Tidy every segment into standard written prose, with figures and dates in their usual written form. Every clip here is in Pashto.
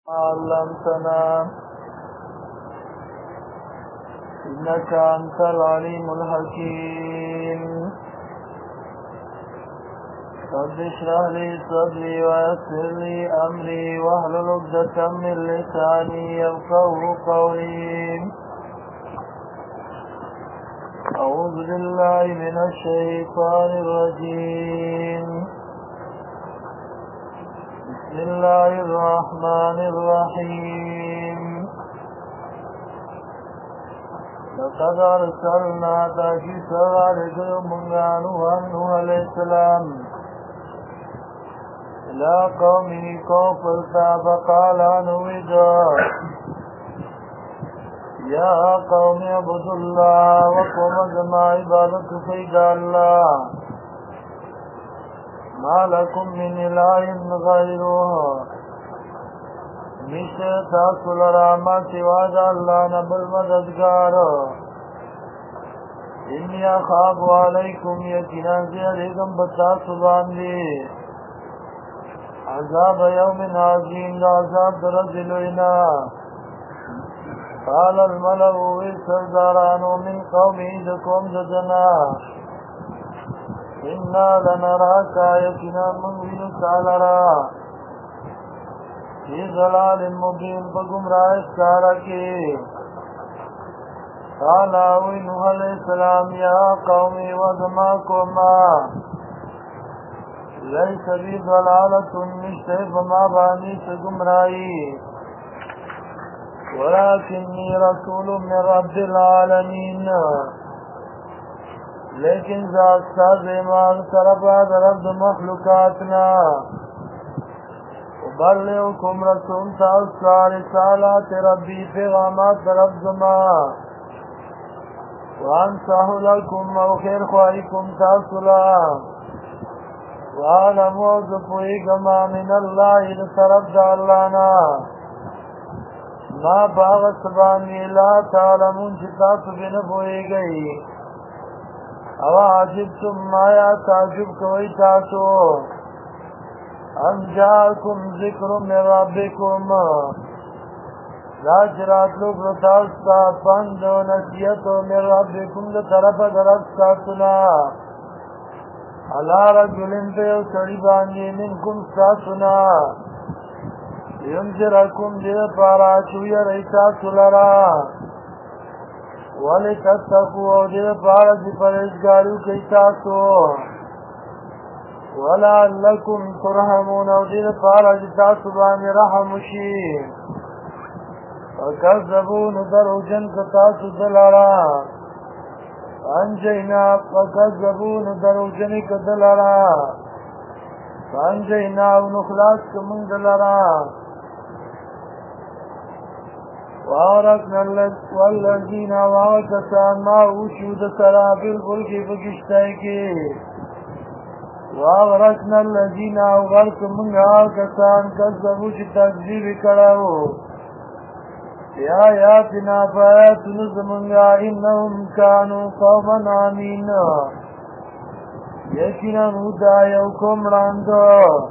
علمتنا إنك أنت العليم الحكيم رب اشرح لي صدري ويسر لي أمري واحلل عقدة من لساني يفقهوا قولي أعوذ بالله من الشيطان الرجيم بسم الله الرحمن الرحيم لقد أرسلنا تاكي سوارك منغان وانه عليه السلام إلى قومه كوفلتا فقال نويدا يا قوم اعبدوا الله وقوم جمع عبادة سيدا الله ما لكم من إله غيره نشتے تاصل راما سواد اللہ نبل مددگار انی اخاف علیکم یقینا زیادکم بتا سبان دی عذاب یوم عظیم عذاب درجلوینا قال الملو سردارانو من قومی دکوم ددنا انا لنراکا یقینا منوین سالرا فی ضلال مبین بگمراہ اسکارا کی قال اوی نوح علیہ السلام یا قومی وزما کوما لیس بی ضلالت نشتے فما بانی سے گمرائی ولیکنی رسول من رب العالمین لیکن ذات ایمان طرفا رب مخلوقاتنا ابلغکم رسول تاستا رسالات ربی پیغامات رب زما وانصح لکم او خیر خواهیکم تاسولا وعلم وزفوئیکما من اللہ طرف دا اللہنا ما باغت سبانی لا تعلمون چتاسو بنبوئی گئی او عجبتم مایا تعجب کوئی تاسو ان جاءکم ذکر من ربکم راجرات لوگ رتاستا پند و نصیحت من ربکم دا طرف درستا سنا علا رجلن پیو سڑی باندی منکم ستا سنا ینجرکم دیر پارا چوی ریتا سلرا ولی تتقو او دیر پارا جی پرشگارو کئی تاسو ولعلکم ترحمون او دیر پارا جی تاسو بانی رحمشی فکذبون درو جن کتاسو دلارا فانجینا فکذبون درو جن کدلارا فانجینا ونخلاص کمون دلارا وارکنا والذین واکسان ما اوشود سرا بالفلک بگشتائی کی واغرقنا الذین اوغرق منگا کسان کذبو چی تکذیب کڑاو یا آیاتنا فآیاتنا زمنگا انہم کانو قوما آمین یکینا مودا یوکم راندو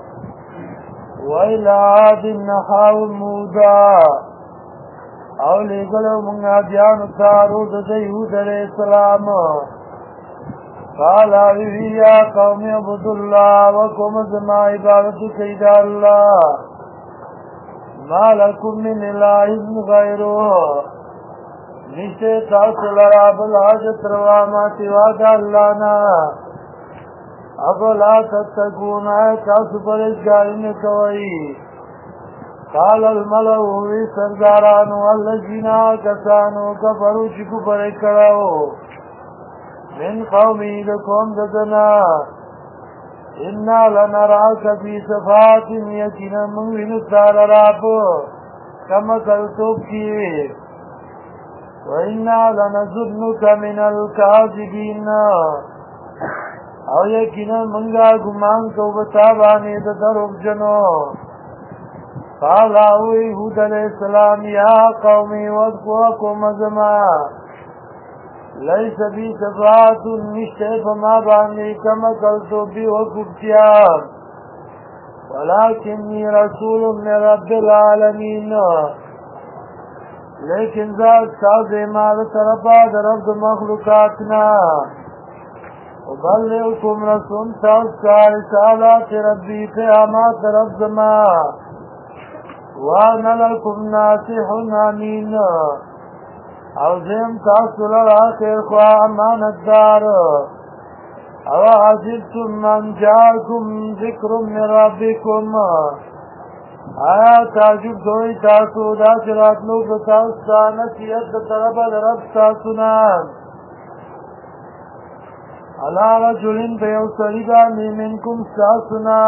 ویلا عاد نحاو مودا او لگلو منگا بیانو تارو دیهود علیہ السلام قال اوی یا قوم عبدو اللہ وکم زما عبادت سیدہ اللہ ما لکم من الہ غیرو نشتے تاصل راب الحاجت رواما سوادا اللہ نا افلا تتقون آئے تاسو پرشگاری کوئی قال الملو وی سردارانو اللذین کسانو کفرو چکو پرکڑاو من قومی لکوم ددنا انا لنراک فی صفات یکینا منوین سالراب کمکل توب کی و انا لنظنک من الکاذبین او یکینا منگا گمان کو بتابانی دروغ جنو قال اوی حود علیہ السلام یا قومی وذکوکم ازما لیس بی صفات نشتے فما بانی کمکل تو بی وکبتیا ولكني رسول من رب العالمین لیکن ذات ساز اماد طرفا در رب مخلوقاتنا وبلغكم رسول تاسكا رسالات ربي قيامات رب زما وانا لكم ناصح امين عظيم تاسو لرا خير خوا امانت دار او عجبتم من جاءكم ذكر من ربكم آیا تعجب دوئی تاسو دا چراتلو بتاستا نصیحت طرف رب تاسونا علا رجلن بیو سریبانی منکم ساسنا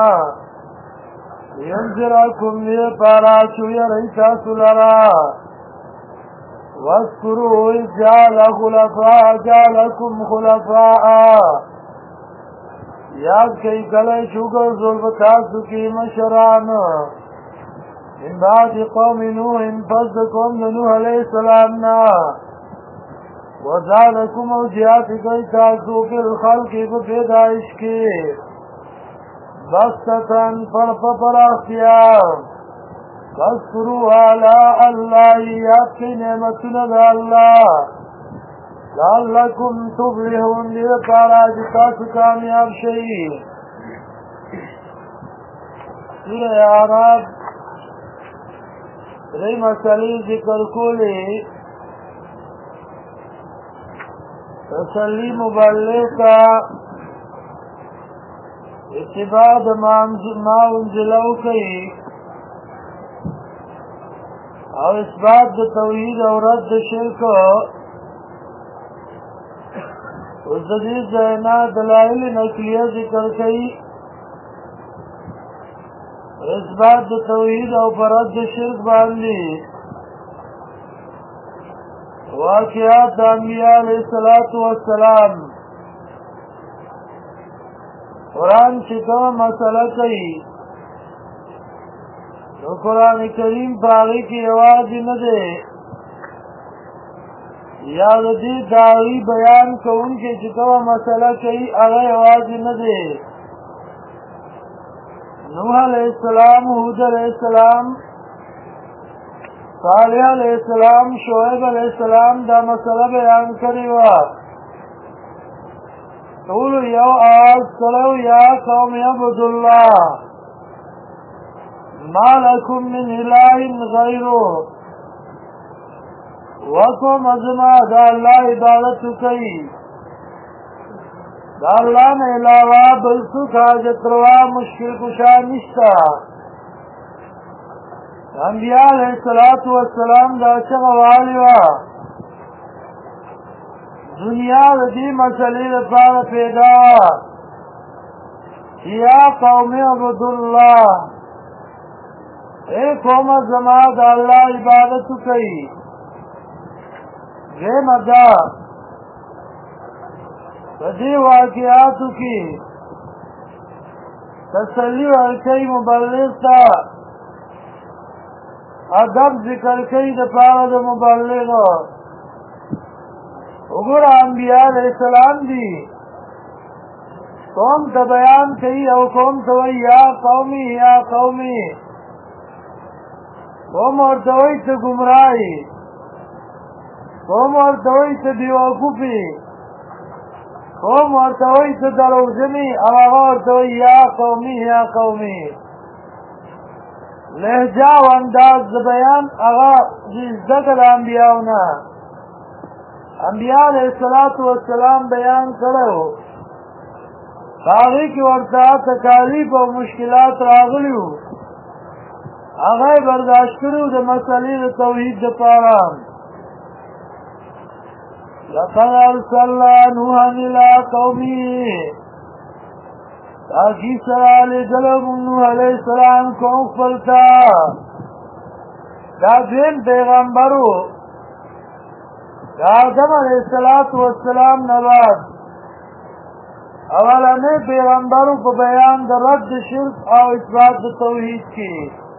ینزرکم لی پارا چوی ریساسو لرا واسکرو جالکم خلفاء یاد کئی کلی شکر ظلبتاسو کی مشران من بعد قوم نوح فزد قوم نوح علیہ السلامنا وزادكم اوجیات کئی تاسو فی الخلق بپیدائش کی بستتن پر اختیار فاذکروا آلاء اللہ یاد کی نعمتنا دا اللہ لعلکم تفلحون دیر پارا جتاسو کامیاب شئی سورہ اعراف ری مسئلی ذکر کولی تسلی مبلغ کا اتباع ما انزلو کئی اور اثبات توحید اور رد شرک اس جدید زینا دلائل نقلیہ ذکر کئی اثبات توحید اور رد شرک باندھی واقعات انبیاء علیہ السلام قرآن شکم مسئلہ کئی تو قرآن کریم باغی کی آواز نہ دے یا دی داعی بیان کو ان کے شکم مسئلہ کئی اگر آواز نہ دے نوح علیہ السلام حود علیہ السلام صالح علیہ السلام شعیب علیہ السلام دا مسئلہ بیان کری وا قولوا یا آواز کرو یا قوم عبداللہ ما لکم من الہ غیرو وکم ازما دا اللہ عبادت کئی دا اللہ نے علاوہ بلسو حاجت روا مشکل کشا نشتا انبیاء علیہ السلام دا چغوالی وا دنیا دی مسئلی دفار پیدا یا قوم عبداللہ اے قوم زمان دا اللہ عبادت کئی یہ مدہ فدی واقعاتو کی تسلی ورکی مبلغ تا ادب ذکر کئی دفار دا مبلغ اگر انبیاء علیہ السلام دی قوم تا بیان کئی او قوم توئی یا قومی قوم اور توئی تا گمرائی قوم اور توئی تا بیوقوفی قوم اور توئی تا دروغجنی آغا اور توئی یا قومی لہجہ و انداز بیان آغا ذکر انبیاءونا انبیاء علیہ السلام بیان کرو باغی کی ورطا تکالیف و مشکلات راغلیو آغای برداشت کرو دا مسئلی دا توحید دا پارام لقد ارسلنا نوحا الى قومی تاکی سرالی جلب نوح علیہ السلام کون فلتا دا دین پیغمبرو آدم علیہ السلام نباد اولانے پیغمبروں کو بیان در رد شرک اور اثبات توحید کی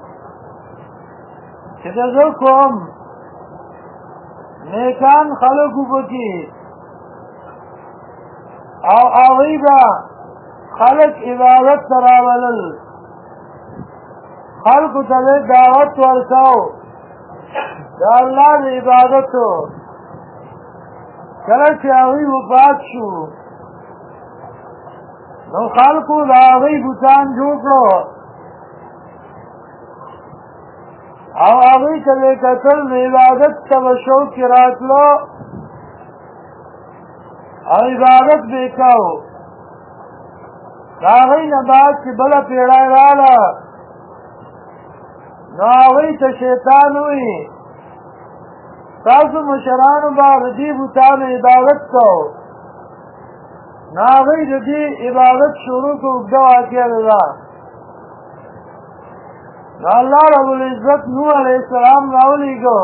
چیزو قوم نیکان خلقو بکی او آغیبا خلق عبادت تراولل خلقو ته دعوت ورکاو د الله د عبادتو. کله چې هغوی وفات شو نو خلقو د هغوی بوتان جوړ کړو او هغوی ته به کتل د عبادت ته به شوق راتلو او عبادت به یې کوو. د هغوی نه بعد چې بله پیړۍ راله نو هغوی ته شیطان وایي تاسو مشرانو به د دې بوتانو عبادت کوو. نو هغوی د دې عبادت شروع کړو. اوږده واقعه ده. نو الله رب العزت نوح علیه السلام راولېږه.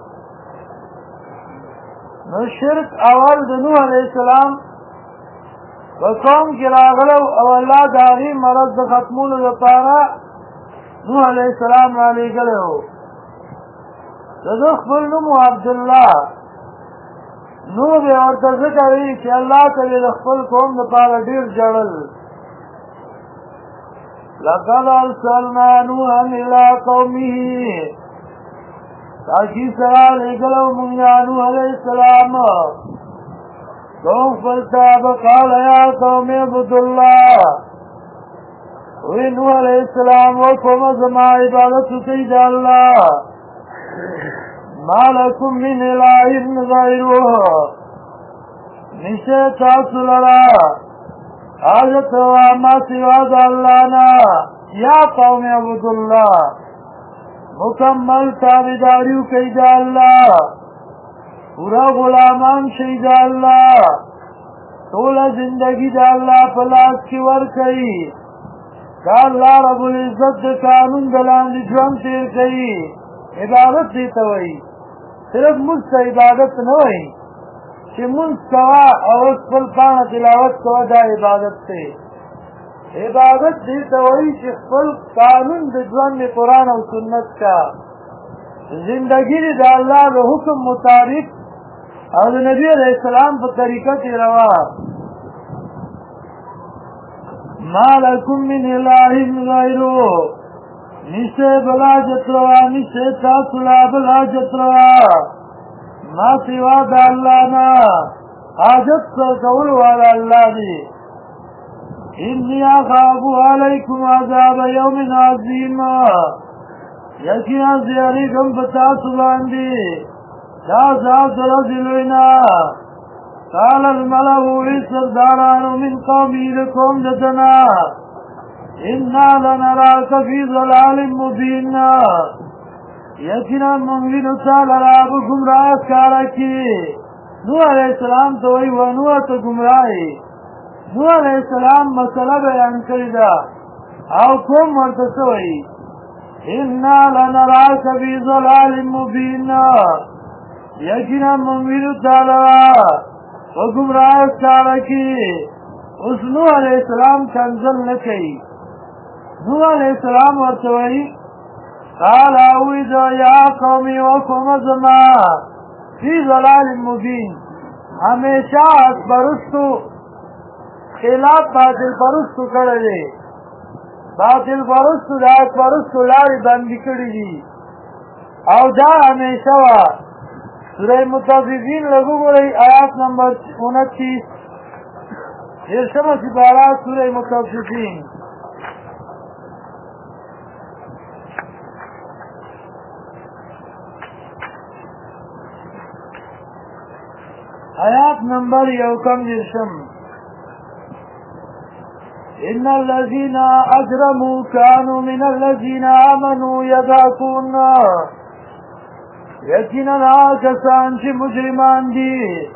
نو شرک اول د نوح علیه السلام په قوم کې راغلی او الله د هغې مرض د ختمولو لپاره نوح علیه السلام رالیږلی و. د ده خپل نوم و عبدالله. نوح به ورته ځکه وایي چې الله ته یې د خپل قوم لپاره ډېر ژړل. لقد ارسلنا نوحا الى قومه تاکید سره لېږلی و موږ نوح علیه السلام قوم خپل ته فقال یا قوم اعبدوا الله. وی نوح علیه السلام و قومه زما عبادت وکئ د الله. ما لکم من اله غیره نشته تاسو لره حاجت روا ما سوا د الله نه. یا قوم اعبدوا الله مکمل تابعداري وکئ د الله. پورا غلامان شئ د الله. ټوله زندګي د الله په لاس کې ورکئ. دا الله رب العزت د قانون د لاندې ژوند تېر کوي. عبادت دې ته وایي. صرف مونځ ته عبادت نه وایي چې مونځ کوه او خپل پاڼه تلاوت کوه دا عبادت دی. عبادت دې ته وایي چې خپل قانون د ژوند د قرآن او سنت کا زندګي دې د الله د حکم مطابق او د نبي علیه السلام په طریقه تېروه. ما لکم من اله غیره نشته بل حاجت روا نشته تاسو لا بل حاجت روا ما سوا د الله نه. حاجت کولو والا الله دی. انی اخاف علیکم عذاب یوم عظیم یقینا زه یریږم په تاسو باندې دا عذاب د ورځې لوی نه. قال الملأ سردارانو من قومه د قوم د ده نه انا لنراک فی ضلال مبین یقینا موږ وینو تا لره په ګمراه ښکاره کې. نوح علیه السلام ته وایي ونوح ته ګمراه یې. نوح علیه السلام مسله بیان کړې ده او قوم ورته څه وایي انا لنراک فی ضلال مبین یقینا موږ وینو تا لره په ګمراه ښکاره کې. اوس نوح علیه السلام کنځل نه کوي. نوح علیه السلام ورته وایي قال اوید یا قومي و قوم زما فی ضلال مبین. همیشه پرستو خلاف باطل پرستو کړی دی. باطل پرستو د حق پرستو لارې بندې کړي دي او دا همیشه وه. سوره مطففین لږ وګورئ آیات نمبر 29 دېرشمه سپاره سوره مطففین. آیات نمبر 1 ان الذين اجرموا كانوا من الذين امنوا يضحكون. یقینا کسان چې مجرمان دي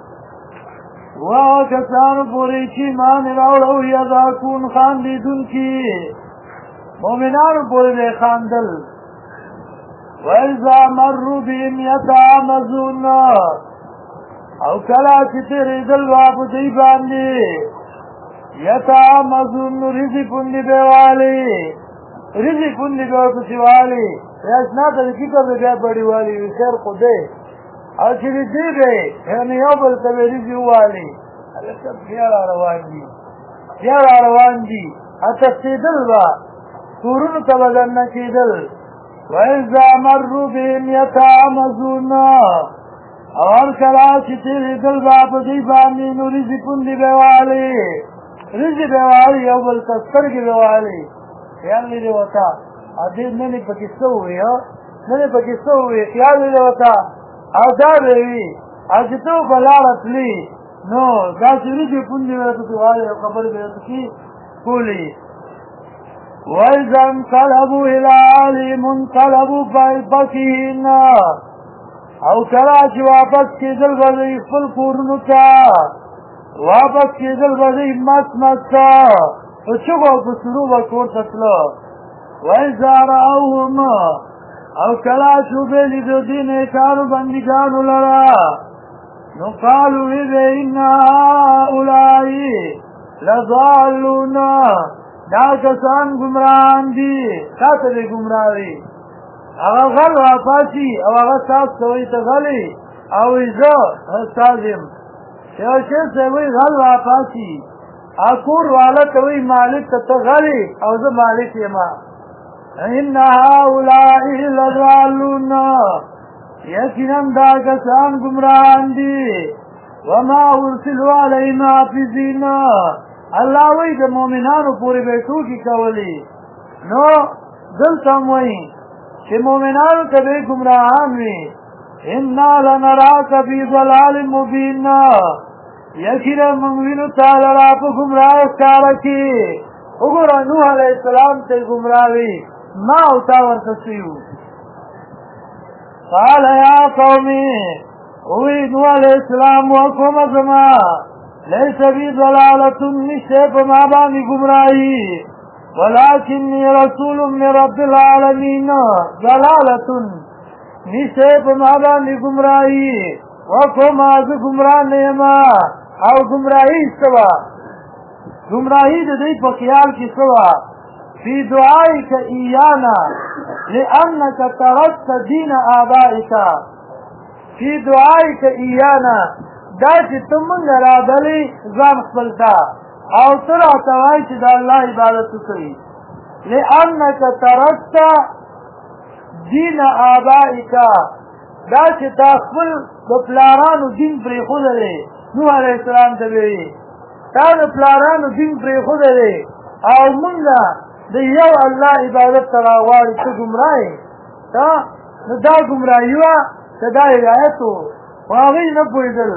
و کسانو پورې چې ایمان راوړو یضحکون خاندېدونکي مؤمنانو پورې به خاندل. واذا مروا بهم يتعامزون او کله چې تېرېدل به په دوی باندې یتعامزون رزي پوندې به والي رزي پوندې به ورپسې والي یاسنا ته د فکر د بیا بړې والي وي خیر خو دی او چې د دې دی یعنې یو بل ته به رزي ووالي هلکه بیا را روان دي بیا را روان دي تښتېدل به کورونو ته به دننه کېدل وإذا مروا بهم يتعامزون او هر کله چې تېرېدل به په دوی باندې نو رزي پوندې به والې رزي به والې یو بل ته سترګې به والې خیال مې دی ورته دې نه مې پکې څه ووایه نه مې پکې څه ووایه خیال مې دی ورته او دا به وي او چې ته په لاره تلې نو داسې رزي پوندې به پکې والې او خبرې به پکې کولې وإذا انقلبوا إلى أهلهم انقلبوا فكهين او کله چې واپس کېدل به دوی خپل کورونو ته واپس کېدل به دوی مست مسته په چغو او په سرو به کور ته تله وإذا رأوهم او کله چې وبېلي د دې نیکانو بندګانو لره نو قالوا ویې إن هؤلاء لضالون دا کسان ګمراهان دي تا ته دې ګمراه دي هغه غل راپاسي او هغه تاسو ته وایي ته غلې او زه استاد یم یو شی ته وایي غل راپاسي کور والا ته وایي مالک ته ته غلې او زه مالک یم إن هؤلاء لضالون یقینا دا کسان ګمراهان دي وما أرسلوا عليهم حافظين الله وایي د مؤمنانو پورې به ټوکې کولې نو دلته هم وایي چې مؤمنانو ته به ګمراهان وي انا لنراک فی ضلال مبین یقینا موږ وینو تا لره په ګمراه ښکاره کې وګوره نوح علیه السلام ته ګمراه وي ما او تا ورته سیو قال یا قوم وی نوح علیه السلام وقوم زما لیس بی ضلالة نشته په ما باندې ګمراهي ولكني رسول من رب العالمين ضلالة نشته په ما باندې ګمراهي وقوم از ګمراه نه یم او ګمراهي سوا ګمراهي د دې په خیال کې سوا في دعائك إيانا لأنك تركت دين آبائك في دعائك إيانا دا چې ته مونږ رابلې ځان خپل ته او ته راته وایې چې د الله عبادت وکړي لأنك ترکت دین آبائک دا چې تا خپل د پلارانو دین پرېښودلی نوح علیه السلام ته وایي تا د پلارانو دین پرېښودلی او مونږ د یو الله عبادت ته راغواړي ته ګمراه یې ته نو دا ګمراهي وه که دا هدایت و خو هغوی نه پوهېدل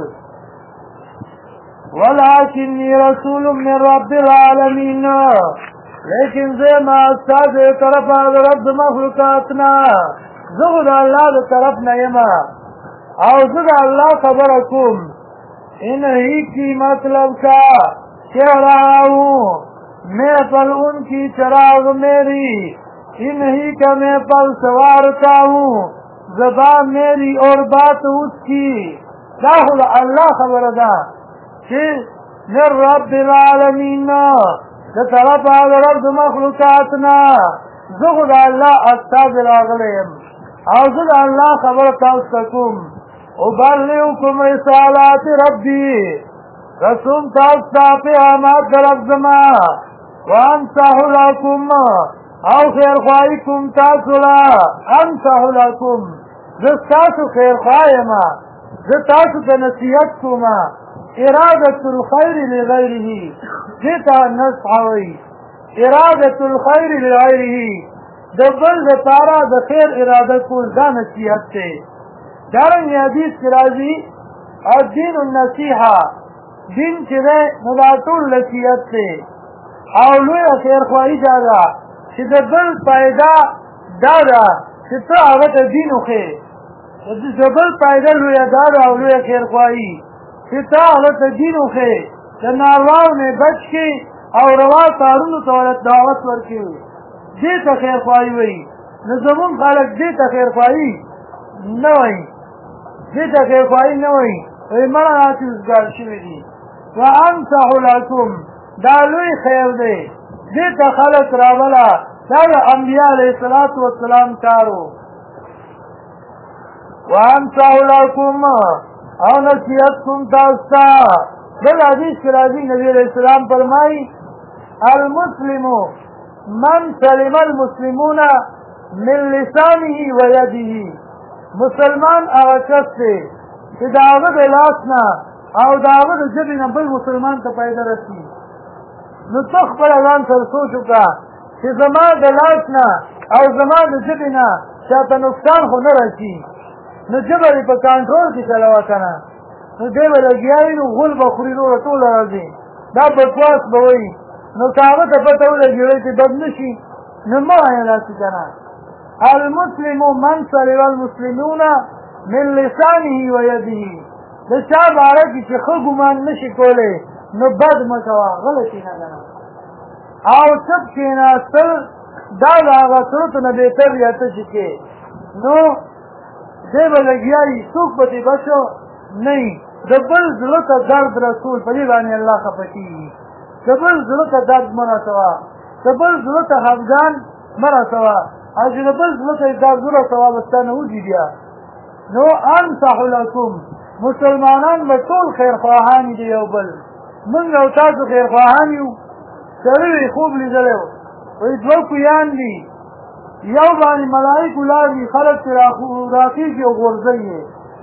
ولكني رسول من رب العالمين لیکن زه ما استاد طرف رب مخلوقاتنا زه د الله د طرف نه یم او زه د الله خبره کوم ان هی کی مطلب کا کہہ رہا ہوں میں پر ان کی چراغ میری ان ہی کا میں پر سوارتا ہوں زبان میری اور بات اس کی داخل اللہ خبر دا کہ من رب العالمین دا طرف آگا رب مخلوقاتنا زخد اللہ استاذ راغلیم او زد اللہ خبر تاستکم ابرلیوکم رسالات ربی رسوم تاستا پیامات درب زما وانصح لکم او خیر خواهیکم تاسولا انصح لکم زستاسو خیر خواهیما زستاسو تنسیت کما ارادت الخیر لغیره جتا نصحوی ارادت الخیر لغیره دبل دپارا د خیر اراده کول دا نصیحت ته دارنګ حدیث کې راځي الدین النصیحه دین چې ده نو دا ټول نصیحت ته او لوی خیر خواهی دا ده چې د بل پیدا دا ده چې ته هغه ته دین وښې د بل پیدا لوی دا ده او لوی خیر خواهی چې ته هغه ته دین وښې د نارواو نه بچ کړي او روا کارونو ته ورته دعوت ورکړي دې ته خیر خواهی وایي نو زمونږ خلک دې ته خیر خواهی نه وایي دې ته خیر خواهی نه وایي وایي مړه هسې وزګار شوي دي وانصح لکم دا لوی خیر دی دې ته خلک راوله دا د انبیا علیه الصلاة والسلام کارو وانصح لکم او نصیحت کوم تاسو ته بل حدیث کې راځي نبی علیه السلام فرمایي المسلم من سلم المسلمون من لسانه و یده مسلمان هغه کس دی چې د هغه د لاس نه او د هغه د ژبې نه بل مسلمان ته پیدا رسي نو ته خپله ځان سره سوچ وکړه چې زما د لاس نه او زما د ژبې نه چاته نقصان خو نه رسي نو ژبه دې په کنټرول کې چلوه که نه نو دی به لګیا وي نو غول به خوري نوره ټوله راځي دا بکواس به وایي نو که هغه ته پته ولګېږي چې بد نه شي نو مه وایه داسې که نه المسلم من سلم المسلمون من لسانه و یده د چا باره کې چې ښه ګمان نه شي کولی نو بد مه کوه غلطي نه ده او چپ کښېناستل دا د هغه سرتو نه بهتر یا ته چې کې نو دی به لګیا وي څوک به دې بچو نه وي د بل زړه ته درد رسول په دې باندې الله خفه کېږي د بل زړه ته درد مه رسوه د بل زړه ته خفګان مه رسوه او چې د بل زړه ته درد ورسوه به ستا نه وځي بیا نو انصح لکم مسلمانان به ټول خیرخواهان دي یو بل موږ او تاسو خیرخواهان یو سړی وي خوب لیدلی و وایي دوه کویان دي یو باندې ملایک ولاړ دي خلک چې راخېږي او غورځوي یې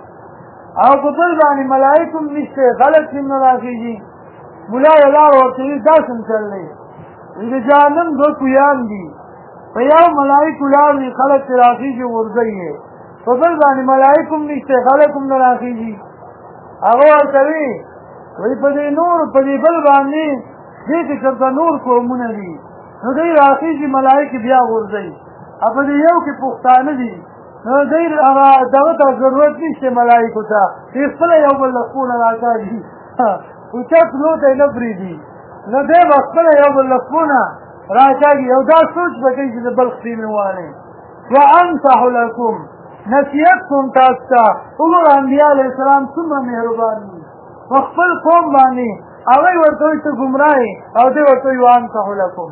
او په بل باندې ملایک هم نشته خلک چې نه راخېږي ملا یې لاړ ورته وي دا څه چل دی وایي د جهنم دوه کویان دي په یو ملایک ولاړ دي خلک چې راخېږي او غورځوي یې په بل باندې ملایک هم نشته خلک هم نه راخېږي هغه ورته وي وایي په دې نور په دې بل باندې دې کې چېرته نور قومونه دي نو دی راخېږي ملایک بیا غورځوي او په دې یو کې پښتانه دي نو دی دغه ته ضرورت نشته ملایکو ته چې خپله یو بل له خپونه راکاږي اوچت لو ته یې نه پرېږدي نو دی به خپله یو بل له خپونه راکاږي او دا سوچ به کوي چې د بل خپې مې وانئ وانصح لکم نصیحت کوم تاسو ته وګوره انبیا علیه السلام څومره مهربان دي په خپل قوم باندې هغوی ورته وایي ته ګمراه او دی ورته وایي وانصح لکم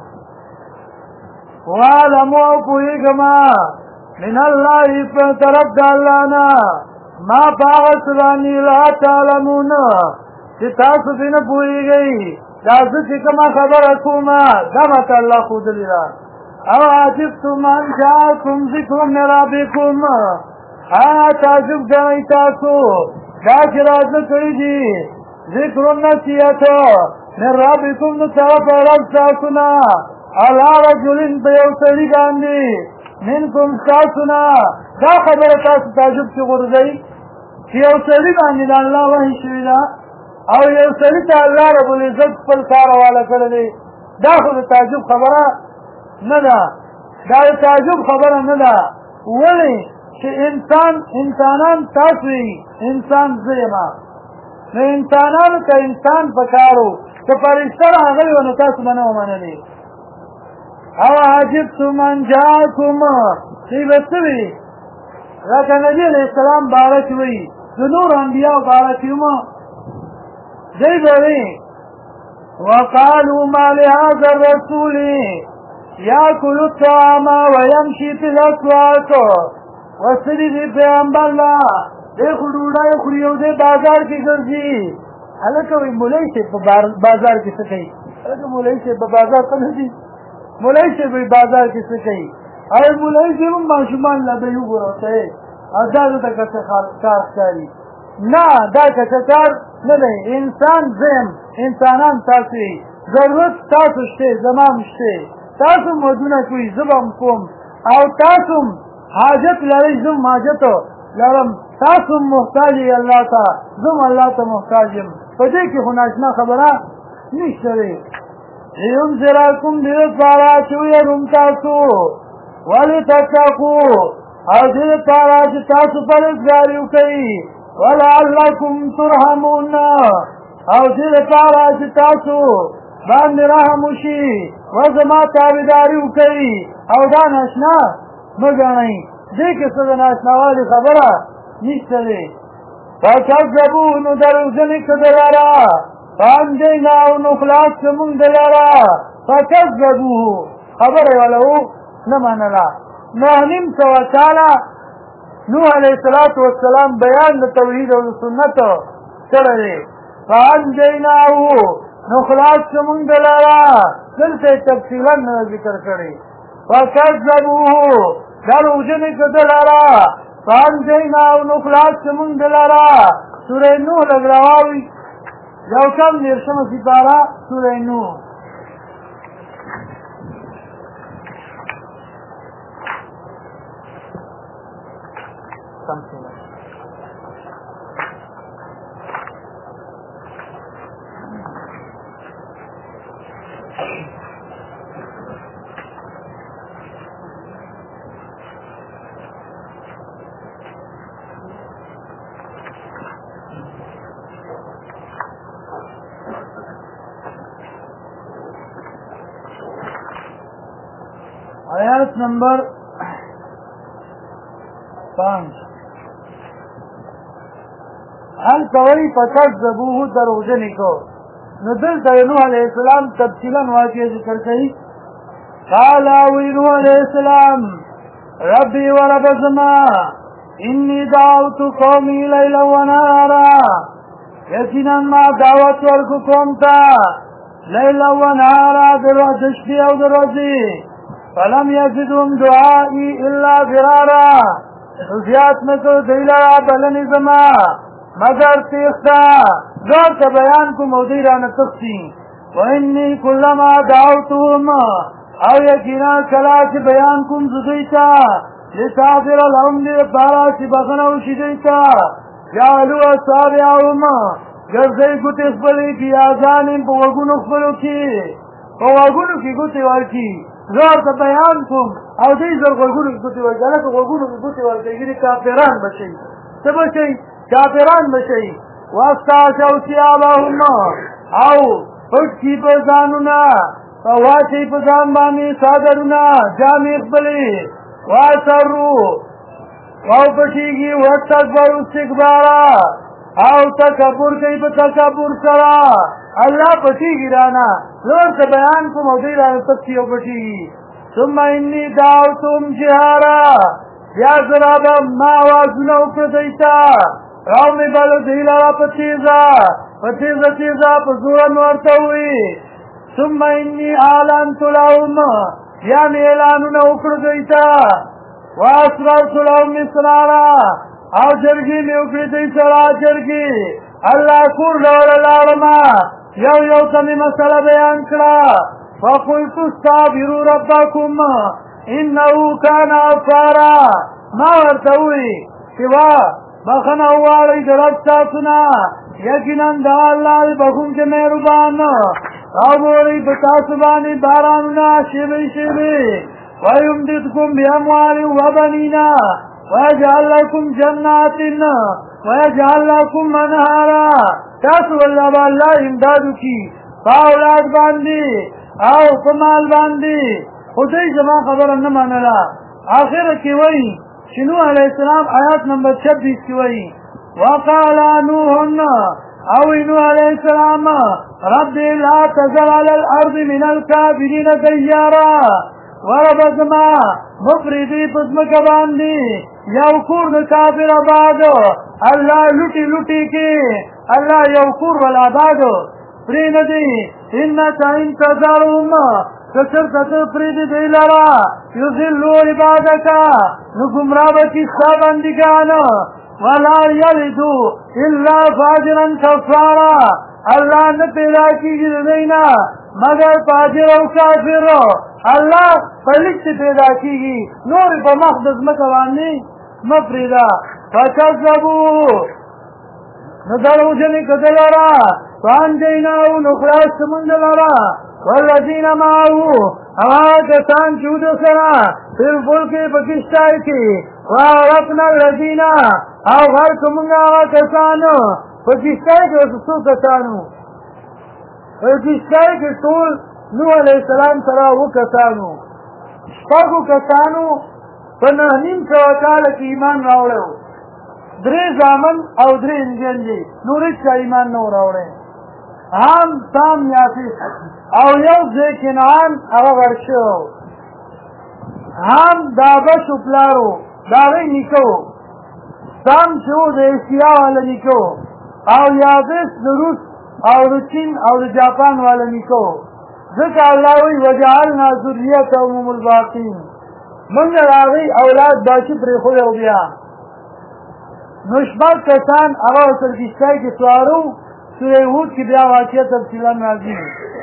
واعلموا او پوهېږما من الله په طرف د الله نه ما په هغه څه باندې لا تعلمون چې تاسو پرې نه پوهېږئ دا زه چې کومه خبره کومه دا ماته الله ښودلې ده او عجبتم ان جاءکم ذکر من ربکم آیا تعجب ګڼئ تاسو دا چې رازه کړي دي ذکر نصیحت من ربکم د طرفه رب تاسو نه علی رجل په یو سړي باندې منکم ستاسو نه دا خبره تاسو تعجب کې غورځئ چې یو سړي باندې د الله وحی شوې ده او یو سړي ته الله رب العزت خپل کار حواله کړی دی دا خو د تعجب خبره نه ده دا د تعجب خبره نه ده ولې چې انسانان تاسو یې انسان زه یمه نو انسانانو ته انسان پکارو که فرشته راغلی و نو تاسو به نه ومنلې او عجبتم ان جاءکم چې به څه وي لکه نبي علیه السلام باره کې وایي د نورو انبیاو باره کې ومه دی به وي وقالوا ما لهذا الرسول یاکل الطعام ویمشي فی الاسواق وسړي دې پیغمبر لا دی خو ډوډۍ خوري او دی بازار کې ګرځي هلکه وایي مولوي صاحب په بازار کې څه کوي هلکه مولوي صاحب په بازار ته نه ځي مولوي صاحب بازار کې څه کوي او مولوي صاحب هم ماشومان لا به یې وګوره ورته او دا ته که څه کار ښکاري نه دا که څه کار نه دی انسان ذهن انسانان تاسو یې ضرورت تاسو شته زما هم شته تاسو هم ودونه کوئ زه به هم کوم او تاسو هم حاجت لرئ زه هم حاجت لرم تاسو هم محتاج یې الله ته زه هم الله ته محتاج یم په دې کې خو ناشنا خبره نشته دی لینذرکم دې لپاره چې ویروم تاسو ولتتقوا او دې لپاره چې تاسو پرهیزګاري وکړئ ولعلکم ترحمون او دې لپاره چې تاسو باندې رحم وشي و زما تابعداري وکړئ او دا ناشنا مه ګڼئ دې کې څه د ناشناوالي خبره نشته دی فکذبوه نو دروغجنې کړه دلاره فانجیناه نو خلاص کړه موږ دلاره فکذبوه خبره یې وله نه منله 9 سوه کاله نوح علیه السلام بیان د توحید او د سنت کړی دی فانجیناه نو خلاص کړه موږ دلاره دلته تفصیلا نه ذکر کړی فکذبوه دروغجن کړه لرا فانجیناه نو خلاص موږ دلرا سورې نوح لګراوي یو کم دیرشمه سپاره سورې نوح آیات نمبر 5 حل کوي فکذبوه دروغجن کو نو دلته نوح علیہ السلام تفصیلا واقع ذکر کړي قال نوح علیہ السلام ربي ورب زما انی دعوت قومی لیلا ونهارا یقینا ما دعوت ورکو قوم ته لیلا ونهارا د شپې او د ورځې فلم یزدهم دعائی الا فرارا زیاد نکو دیلارا بلنی زما مگر تیختا زور تا بیان کو مودیرانا تختی وانی کلما دعوتهم او یکینا کلا چی بیان کن زدیتا لتافر لهم دی پارا چی بخنو شدیتا جعلو اصابعهم گرزی کت اخبری پی آزانیم پا وگون اخبرو کی پا وگونو کی گوتی ورکی زور ته بیان کوم او دې زر غوګونو کې ګوتې ورکړه که غوګونو کې ګوتې ورکړي کافران بشي څه بشي کافران بشي واستعصوا ثيابهم او پټ کی په ځانونه او واچي په ځان باندې صادرونه جامې خپلې واسروا او پټیږي واستكبروا استكبارا او تکبر کوي په تکبر سره الله پټیږي رانا زور ته بیان کوم او دې راته تفصیل پټیږي ثم اني دعوتهم جهارا یا زرابا ما وازنو پردیتا او می بالو دیلا پتیزا په زور نورته وي ثم اني اعلنت لهم یا می اعلانونه وکړ دیتا واسررت لهم اسرارا او جرګي می وکړې دې سره جرګي الله کور لورما یو کمی مسله بیان کړه فقلت استغفروا ربكم انه كان غفارا ما ورته وی سوا بخنه واړی درځ تاسو نه یقینا د الله بخون کې مهربان او وری په تاسو باندې بارانونه شیبي ويمددكم باموال وبنين ويجعل لكم جنات ويجعل لكم انهارا تاسو الله امدادو کی اولاد باندې او کمال باندې خدای زما خبره نه منله اخر کې وایي شنو علیہ السلام آیات نمبر 26 کی وایي وقال نوح او نوح علیہ السلام رب لا تذر على الارض من الكافرين ديارا ورب زما مفردی پزمک باندې یو کور د کافر آباد الله لوټي کې الله یو کور ول آباد پرې نه دی ان تذرهم کثر پرې دی لرا یذلوا عبادك نو گمراه کی بندگان ولا یلدو الا فاجرا كفارا الله نه پیدا کیږي دینا مگر فاجر او کافر الله پلیت پیدا کیږي نور په مقدس مکوانی مفردا فكذبوا نظروا جنی کدلارا فانجیناو نخلاص مندلارا والذین معه آگتان چود سرا فی الفلک پکشتائی کی وارقنا الذین او غرق منگا آگتانو پکشتائی کی وسسو کتانو پکشتائی کی طول نوح علیہ السلام سرا وہ کتانو شپاگو کتانو پنہنیم سوکال کی ایمان راوڑو درې زامن او درې انجن دي نور هیڅ ایمان نه راوړي هم سام یافیس او یو ځای کنعان هغه ورشو هم دابه شپلارو داوی نیکو سام چې و د ایشیا والا نیکو او یافیس د روس او د چین او د جاپان والا نیکو ځکه الله وایي وجعلنا ذریتهم الباقین موږ د هغوی اولاد باقي پرېښودی او بیا نو شپږ کسان هغه ورسره کښتۍ کې سواره وو سوره هود کې بیا واقعه تفصیلا راځي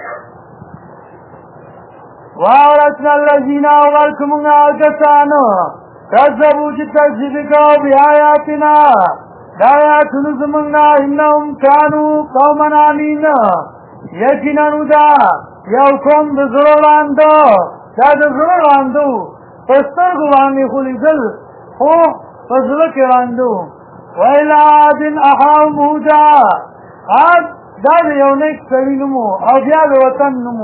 واورثنا الذین ورکړو موږ هغه کسان کذبوا چې تکذیب یې کوه بآیاتنا د آیاتونو زموږ نه انهم کانوا قوما عمین یقینا دا یو قوم د زړه ړانده دا د زړه ړانده وو په سترګو باندې خو لیدل خو په زړه کې ړانده وو وإلى عاد أخاهم هودا عاد دا د یو نیک سړي نوم او بیا د وطن نوم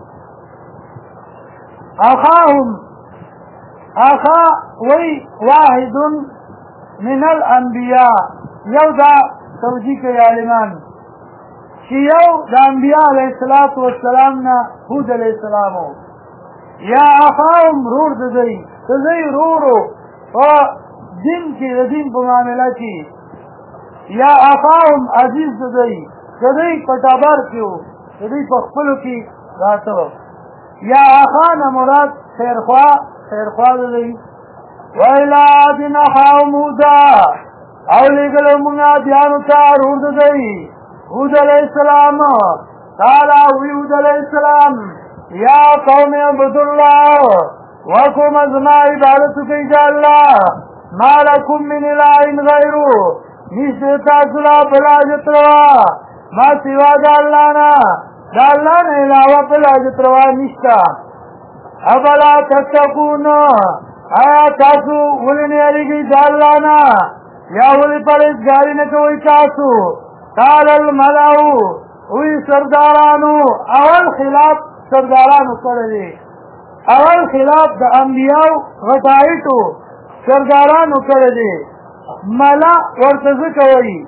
أخاهم أخا وی واحد من الأنبياء یو دا توجیه کوي عالمان چې یو د انبیاء علیه السلام نه هود علیه السلام یا اخاهم رور د دوی د دوی رورو په دین کې د دین په معامله کې یا اخاهم عزیز د دوی د دوی په ټبر کې و د دوی په خپلو کې راته یا اخانه مراد خیرخوا د دوی وإلى عاد أخاهم هودا او لګلو موږ عادیانو ته رور د دوی هود علیہ السلام قال هود علیہ السلام یا قوم عبد الله وکم ازما عبادت کوي د الله ما لكم من اله غیره نشته تاسو لا بلاجت روا ما سوا د الله نه د الله نه علاوه بلاجت روا نشته افلا تتقون آیا تاسو ولنی اړیږي د الله نه یا ولې پرهیزګاري نه کوئ تاسو قال الملأ وی سردارانو اول خلاف سردارانو سره دی اول خلاف د انبیاء غټایټو سردارانو سره دی ملا ورته کوي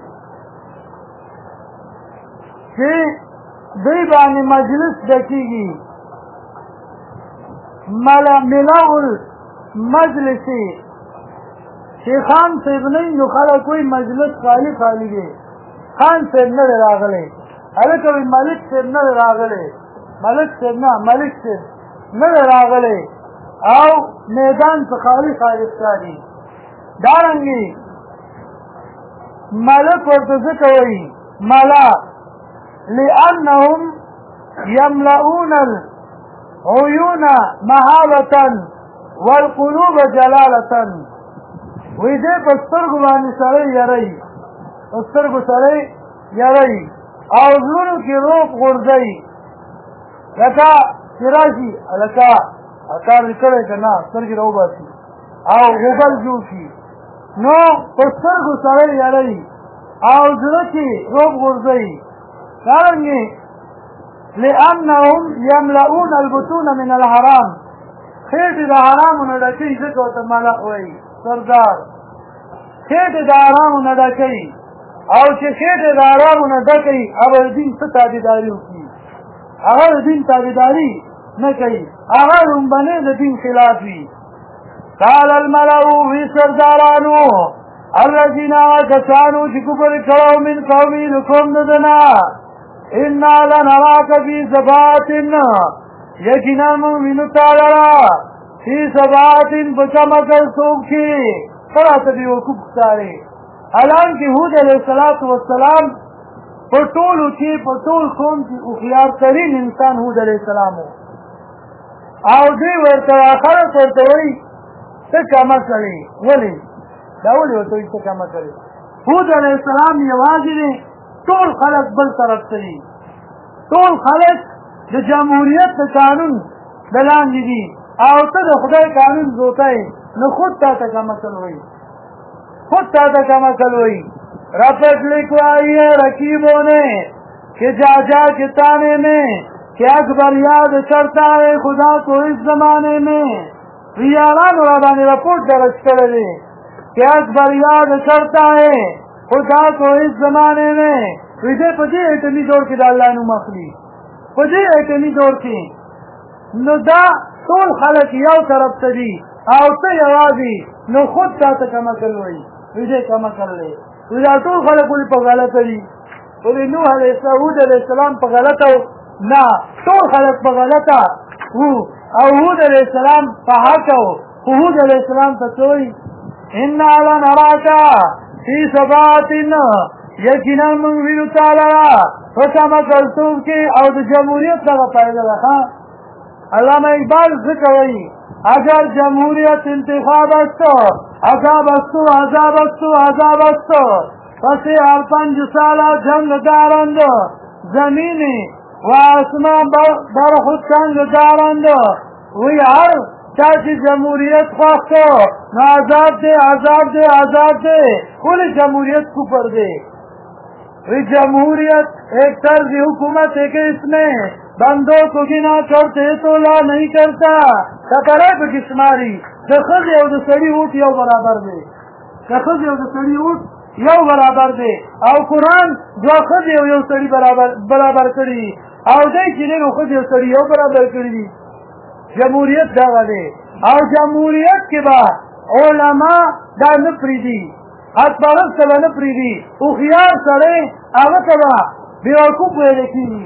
چې دوی باندې مجلس ډکیږي ملأ مجلسی شیخان صاحب نه نو خلک کوئی مجلس خالی دی خان صاحب نه راغلی هلکه وایي ملک صاحب نه راغلی ملک صاحب نه راغلی او میدان څه خالی ښکاري دارنګې ملک ورته ځکه وایي ملا لأنهم يملؤون العيون مهابة والقلوب جلالة وی دې په سترګو باندې سړی یری په سترګو سړی یری او زړونو کې روپ غورځوي لکه چې راشي هلکه کار دې کړی که نه سترګې راوباسي او غوبل جوړ شي نو په سترګو سړی یری او زړه کې روپ غورځوي دارنګې لأنهم يملؤون البطون من الحرام خېټې د حرامو نه ډکوي ځکه ورته ملأ وایي سردار خېټې د حرامو نه ډکوي او چې خېټې د حرامو نه ډکوي هغه د دین څه تابعداري وکړي هغه د دین تابعداري نه کوي هغه لومبنۍ د دین خلاف وي قال الملأ وی سردارانو الذین کسانو چې کفر کړو من قومي د قوم د دنا انا لنراک فی سبات یقینا موږ وینو تا لره فی سبات په چمکل څوک کې راته دې وقوف ښکاري حالانکه هود علیه السلام په ټولو کې په ټول قوم کې هوښیارترین انسان هود علیه السلام و او دوی ورته خلک ورته وایي ته کمه کړې ولې دا ولې ورته وایي ته کمه کړې هود علیه السلام یوازې دی ټول خلک بل طرف ته دي ټول خلک د جمهوریت د قانون د لاندې دي او ته د خدای قانون زوتی نو خود تا ته کمکل وایي رفت لکھوائیے رقیبوں نے کہ جا جا کے تانے میں کہ اکبر یاد کرتا ہے خدا کو اس زمانے میں ریاران رابانی رپورٹ درج کرے کہ اکبر یاد کرتا ہے خدا کو اس زمانے میں ویدے پجے ایٹمی دور کی دا اللہ نو مخلی پجے ایٹمی دور کی نو دا طول خلق یو طرف تدی او تا یوازی نو خود تا تا کمکل وی ویدے کمکل لے ویدے طول خلق ولی پا غلط دی ولی نوح علیہ السلام پا غلط نه ټول خلک په غلطه وو او هود علیه السلام په حق وو خو هود علیه السلام ته څه وایي انا لنراک فی سبات یقینا موږ وینو تا لره په تمکلتوب کې او د جمهوریت دغه فایده ده علامه اقبال ذکر وایي اگر جمهوریت انتخاب است عذاب است عذاب است عذاب است پس هر 5 سال جنگ دارند زمینی و آسمان بر خود تنگ دارند وی هر چاچی جمهوریت خواست نو عذاب دے عذاب دے عذاب دے کل جمہوریت کفر دے وی جمہوریت ایک طرز حکومت ہے کہ اس میں بندوں کو گنا کرتے تو لا نہیں کرتا خطرے پہ کشماری دخل یو د سړي اوټ یو برابر دی دخل یو د سړي اوټ یو برابر دی او قرآن دو خد یو سړي برابر کړي او دای چې نو خد یو سړي یو برابر کړي جمهوریت دا غلي او جمهوریت کې با علما دا نه پریدي اکبرت سره نه پریدي او خيار سره هغه تبا بیوقوف ویل کیږي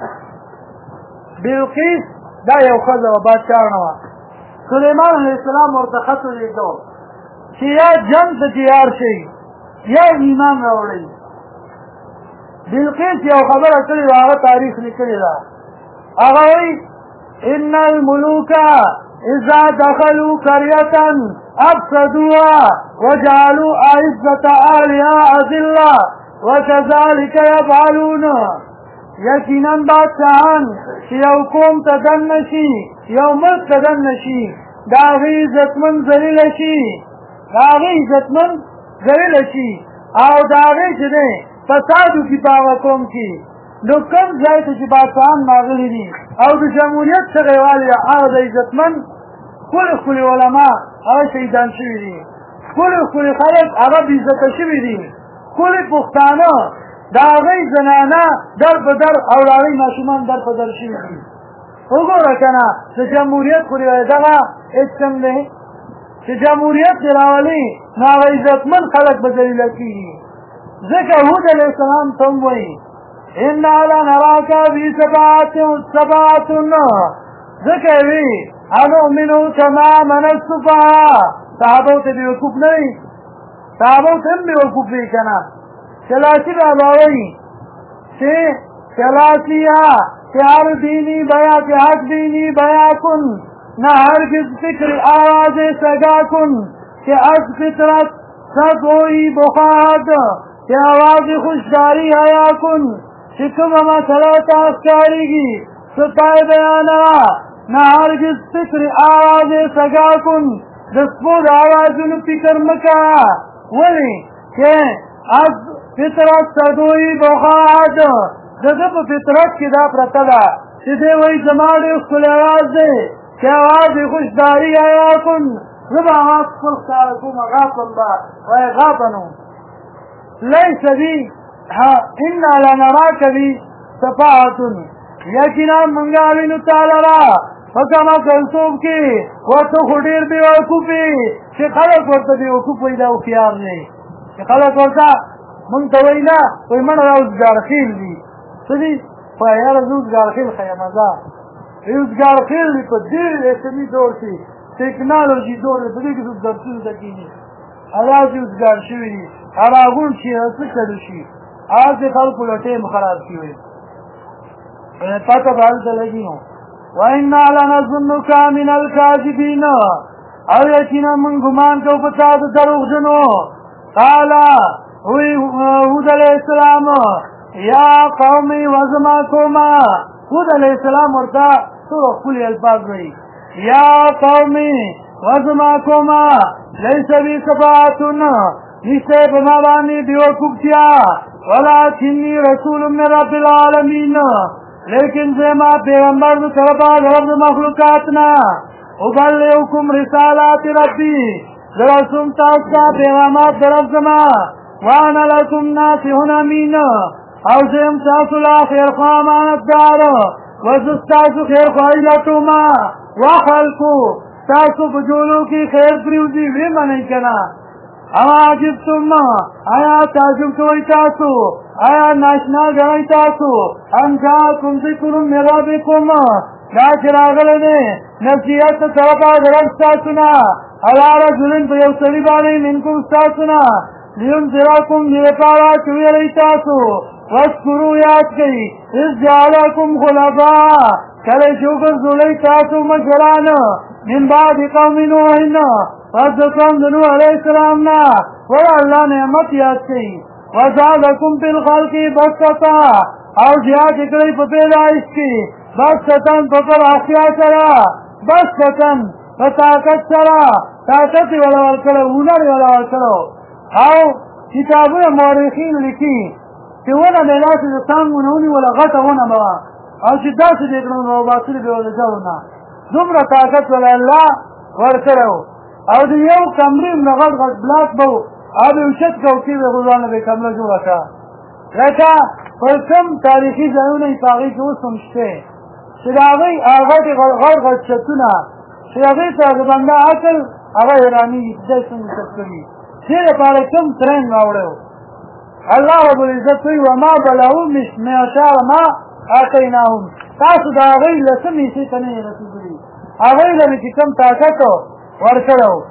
بلقیس دا یو خزه و بادشاہ نه سلیمان علیہ السلام ورته خط لیکو چې یا جنگ ته تیار شي یا ایمان راوړي بلقیس یو خبره کړې هغه تاریخ لیکلی ده هغه وایي ان الملوك اذا دخلوا قرية افسدوها وجعلوا اعزة اهلها اذلة وكذلك يفعلون یقینا بادشاہان چې یو قوم ته دننه شي یو ملک ته دننه شي د هغې عزتمند ذلیله شي د هغې عزتمند ذلیله شي او د هغې چې دی فساد وکړي په هغه قوم کې نو کوم ځای ته چې بادشاهان راغلي دي او د جمهوریت څخه یوالي هغه د عزتمند ښکلي ښکلي علما هغه شهیدان شوي دي ښکلي ښکلي خلک هغه بېعزته شوي دي ښکلي پښتانه د هغې زنانه در په در او د هغې ماشومان در په در شوي دي وګوره که نه د جمهوریت خو دغه اسم دی چې جمهوریت دې راولي نو هغه عزتمند خلک به ذلیله کېږي ځکه هود علیه السلام ته هم وایي انا لنراک فی سبعة ځکه یې وي انؤمن کما آمن السفهاء صحابو ته بېوقوف نه وي صحابو ته هم بېوقوف وي که نه چلاسی بابا وایي چې چلاسیها کہ ہر دینی بیا کہ حق دینی بیا کن نہ ہرگز فکر آواز سگا کن کہ از فطرت سگوئی بخاد کہ آواز خوشداری حیا کن شکم مسئلہ تاثکاری کی ستائے بیانا نہ ہرگز فکر آواز سگا کن دسپود آواز ان فکر مکا ولی کہ از فطرت سگوئی بخاد دغه په فطرت کې دا پرته ده چې دی وایي زما ډېر ښکلی اواز دی چې اواز یې خوشداري حیا کن زه به اواز خپل ښکاره کوم غاپم به وایي غاپنو لیس بي انا لنراک بي سفاهة یقینا موږ وینو تا لره په کمکلتوب کې ورته خو ډېر بېوقوف وي چې خلک ورته بېوقوف وایي دا هوښیار دی چې خلک ورته مونږ ته وایي نه وایي مړه راوزګارخېل دي څه دي په یاره زه اوزګارخېل ښیم زه اوزګارخېل دي په ډېر رسمي دور کې ټکنالوژي دور دی په دې کې څوک درسونو ته کېږي هغسې اوزګار شوي دي هراغون چې څه چلو شي هغسې خلکو له ټیم خراب شوي پته به هلته لګي نو وانا لنظنک من الکاذبین او یقینا موږ ګمان کوو په تا د دروغجنو قال وی هود علیہ السلام یا قومی وزما کوما هود علیہ السلام ورته څو خپل الفاظ وی یا قومی وزما کوما لیس بی سفاهة نشته په ما باندې بېوقوفتیا ولکنی رسول من رب العالمین لیکن زما پیغمبر د طرفه د رب مخلوقات نه ابلغکم رسالات ربی درسوم تاسو ته پیغامات د رب زما وانا لکم ناصح امین او زم تاسو لا خیر خوا امانتدار وزه ستاسو خیر خواهی لټومه وخلکو تاسو په جوړو کې خیر پرېوځي ویې منئ که نه اما عجبتم آیا تعجب کوئ تاسو آیا ناشنا ګڼئ تاسو ان جاءکم ذکر من ربکم دا چې راغلی دی نصیحت د طرفه د رب ستاسو نه علی رجل په یو سړي باندې منکم ستاسو نه لینذرکم دې لپاره چې ویلئ تاسو واذکروا یاد کړئ اذ جعلکم خلفاء کله چې وګرځولئ تاسو مشران من بعد قوم نوح پس قوم د نوح علیه السلام نه الله نعمت یاد کړئ وزادکم فی الخلق بسطة او زیات کړئ په پیدایش کې بسطة په پراختیا سره بسطة په طاقت سره طاقت یې ولا ورکړی هنر یې ولا ورکړی او کتابونه مورخین لیکي چې ونه به داسې د څانګو نه ونیوله غټه ونه به وه او چې داسې دې کړو نو باسلي به ولې ځونه دومره طاقت ولا الله ورکړی و او د یو کمرې نه غټ غټ بلاک به و او د اوچت کوکې به غوځانه به کمره جوړه کړه لکه پر کوم تاریخي ځایونه یې په هغې کې اوس هم شته چې د هغوی غټې غټ غټ چتونه چې هغې ته د بنده عقل هغه حیرانېږي چې دی څنګه چت کوي دې لپاره کوم ترین راوړی و الله رب العزت وایي وما بلغوا معشار ما آتیناهم تاسو د هغوی له څه میسې ته نه یې رسېدلي هغوی له مې چې کوم طاقت ورکړی و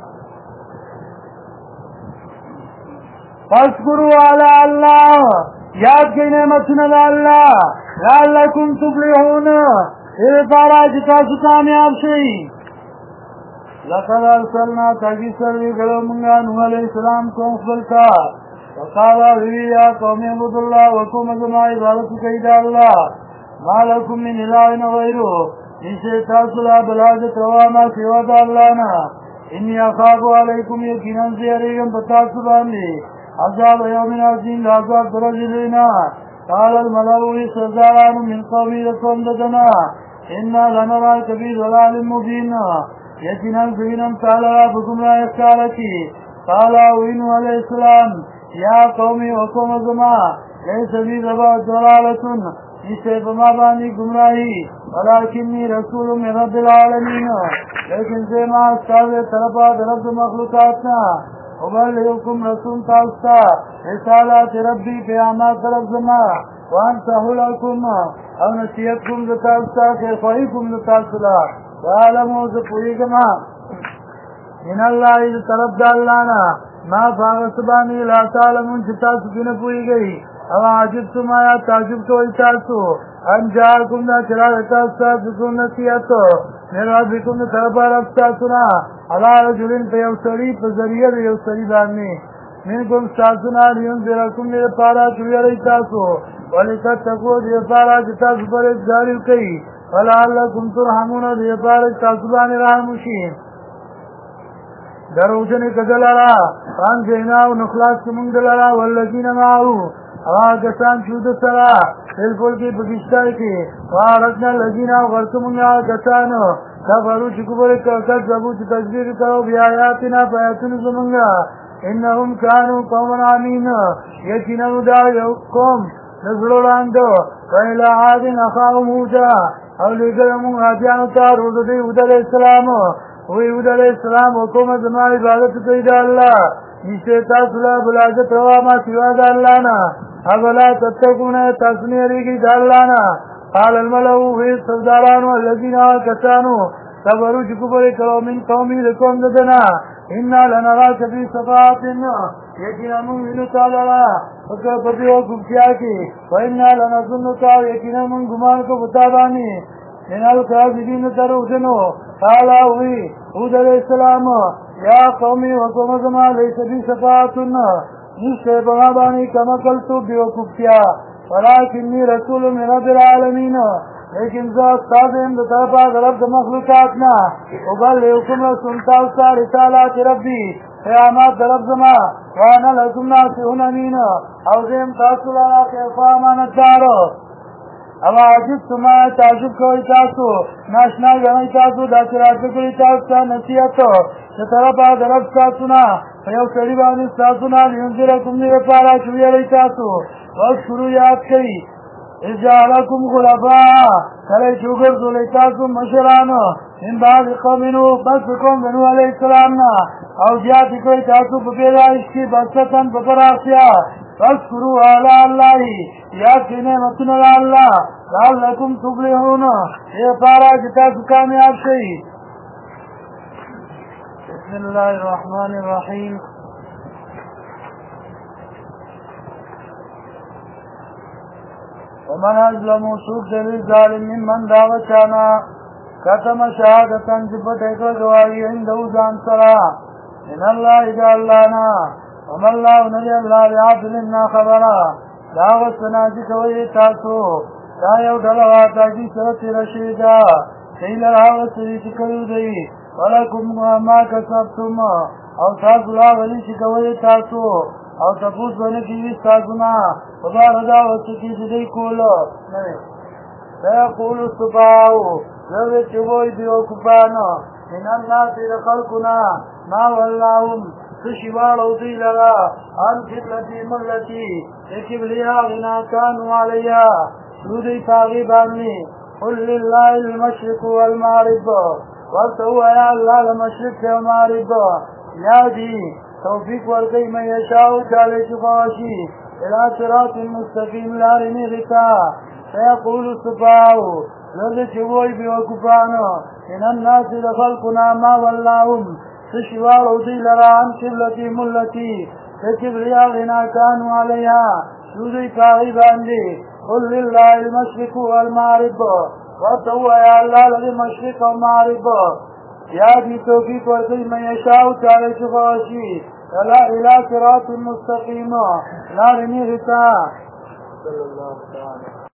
فاذکروا علی الله یاد کړئ نعمتونه د الله لعلکم تفلحون دې لپاره چې تاسو کامیاب شئ لقد ارسلنا تاکي سره لېږلی مونږ نوح علیه السلام قوم خپل ته وقال ویل یا قوم اعبدوا الله وقوم زما عبادت کوئ د الله ما لکم من اله غیره نشته تاسو له بل حاجت روا ما سوا د الله نه انی اخاف علیکم یقینا زه یېرېږم په تاسو باندې عذاب یوم عظیم عذاب درجې لوینا قال الملأ سرداران من قومه د قوم ددنا انا لنراک فی ضلال مبین یقینا زوینم تعالی په ګمراه ښکاره کې قال نوح علیه السلام یا قومي وقوم زما لیس بی ضلالة نشته په ما باندې ګمراهي ولکنی رسول من رب العالمین لیکن زه ما ستاسو طرفه د رب مخلوقات نه وبلغکم رسول تاسو ته رسالات ربي پیغامات طرف زما وانصح لكم او نصیحت کوم د تاسو ته خیرخواهی د تاسو له وعلموا زه پوهېږم من الله د طرف د الله نه ما فاغس باندې لا تعلمون چې تاسو پرې نه پوهېږئ او عجبتم آیا تعجب کوئ تاسو ان جاءکم دا چې راغی تاسو ته ذکر نصیحت من ربکم د طرفه رب ستاسو نه علی رجل په یو سړي په ذریعه د یو سړي باندې منکم ستاسو نه لینذرکم دې لپاره چې ویلئ تاسو ولتتقوا دې لپاره چې تاسو پرهیزګاري وکئ ولعلکم ترحمون دې لپاره چې تاسو باندې رحم وشي دروژنې کدلرا پان جیناو نخلاص کومږ دلرا والذین معه هغه کسان چې د سره بالکل کې بګشتای کې وارثنا الذین غرقمنا کسان کفروا چې کوبره کذبوا چې تکذیب کړو بیا آیاتنا پیاتن زمونږه انهم كانوا قوما عمین یقینا دا یو قوم نزلولاندو ویل عاد اخاهم موسی او لګلمو عادیانو ته ورته دی علیہ السلام وی علیہ السلام حکم زما عبادت کوي د الله نشته تاسو له بلاغت روا ما سوا د الله نه اغلا تتقون تاسو نه ریږي د الله نه قال الملأ وی سرداران الذين كانوا صبروا چې کوبره کړو من قومي لكم دنا ان لنراك في صفات یقینا موږ وینو تعالی وکړه په دې وګړیا کې وینا لنظنك یقینا موږ ګمان کو بتا باندې من الكاذبين تروجنو قال وی علیہ السلام یا قومي وقوم زما لیس بی صفاتن نشته په باندې کما کلتو بیوقوفیا ولکنی رسول من رب العالمین لیکن زه استادم د طرفه د رب مخلوقات نه وبلغکم رسول تاسو رسالات ربي قیامت د رب زما وانا لکم ناصحون امین او زم تاسو لپاره کیف امانتدار او عجبتم تعجب کوئ تاسو ناشنا ګڼئ تاسو دا چې راټوکړي تاسو ته نصیحت چې طرفه د رب ستاسو نه په یو سړي باندې ستاسو نه لینذرکم دې لپاره چې ویلئ تاسو واذکروا یاد کړئ اذ جعلکم خلفاء کله چې وګرځولئ تاسو مشران من بعد قوم نوح بس قوم نوح علیہ السلام نا او زیادی کوئی تاسو په پیدائش کی بسطن په پراختیا فاذکروا آلاء الله یاد کړئ نعمتونه د الله لعلکم تفلحون دې پاره چې تاسو کامیاب شئ. بسم الله الرحمن الرحیم. ومن أظلم سوق دلیل ظالم ممن داو چانا کتم شهادتن جبت اکر گواهی عنده ځان سره ان الله اذا اللهنا وما الله نبي الله بعدلنا خبرا داوت سناجی کوئی تاسو دا یو ډلوا تاجی سره تیر شي دا کله راو سری چې کوي دی ولکم ما کسبتم او تاسو لا ولي چې کوي تاسو او تاسو باندې کې تاسو نه خدا رضا او چې دې کولو نه سيقول السفهاء لو چوي دیو کفانا من الناس خلقنا ما واللهم تشوالو دی لغا ان قبلتي ملتي اكبليا غنا كانوا عليها سودي تاغيباني قل لله المشرق والمغرب وارتوا يا الله المشرق والمغرب يا دي توفيق ورقي من يشاء تعالى شفاشي الى صراط مستقيم لا رميغتا سيقول السفهاء لذا چوي بوقفانا ان الناس خلقنا ما واللهم تشوالو دي لران قبلتي ملتي تكبريا غنا كانوا عليها سودي تاغيبان دي قل لله المشرق والمغرب وارتوا يا الله للمشرق والمغرب يا دي توفيق ورقي من يشاء تعالى شفاشي الى صراط مستقيم لا رميغتا صلى الله تعالى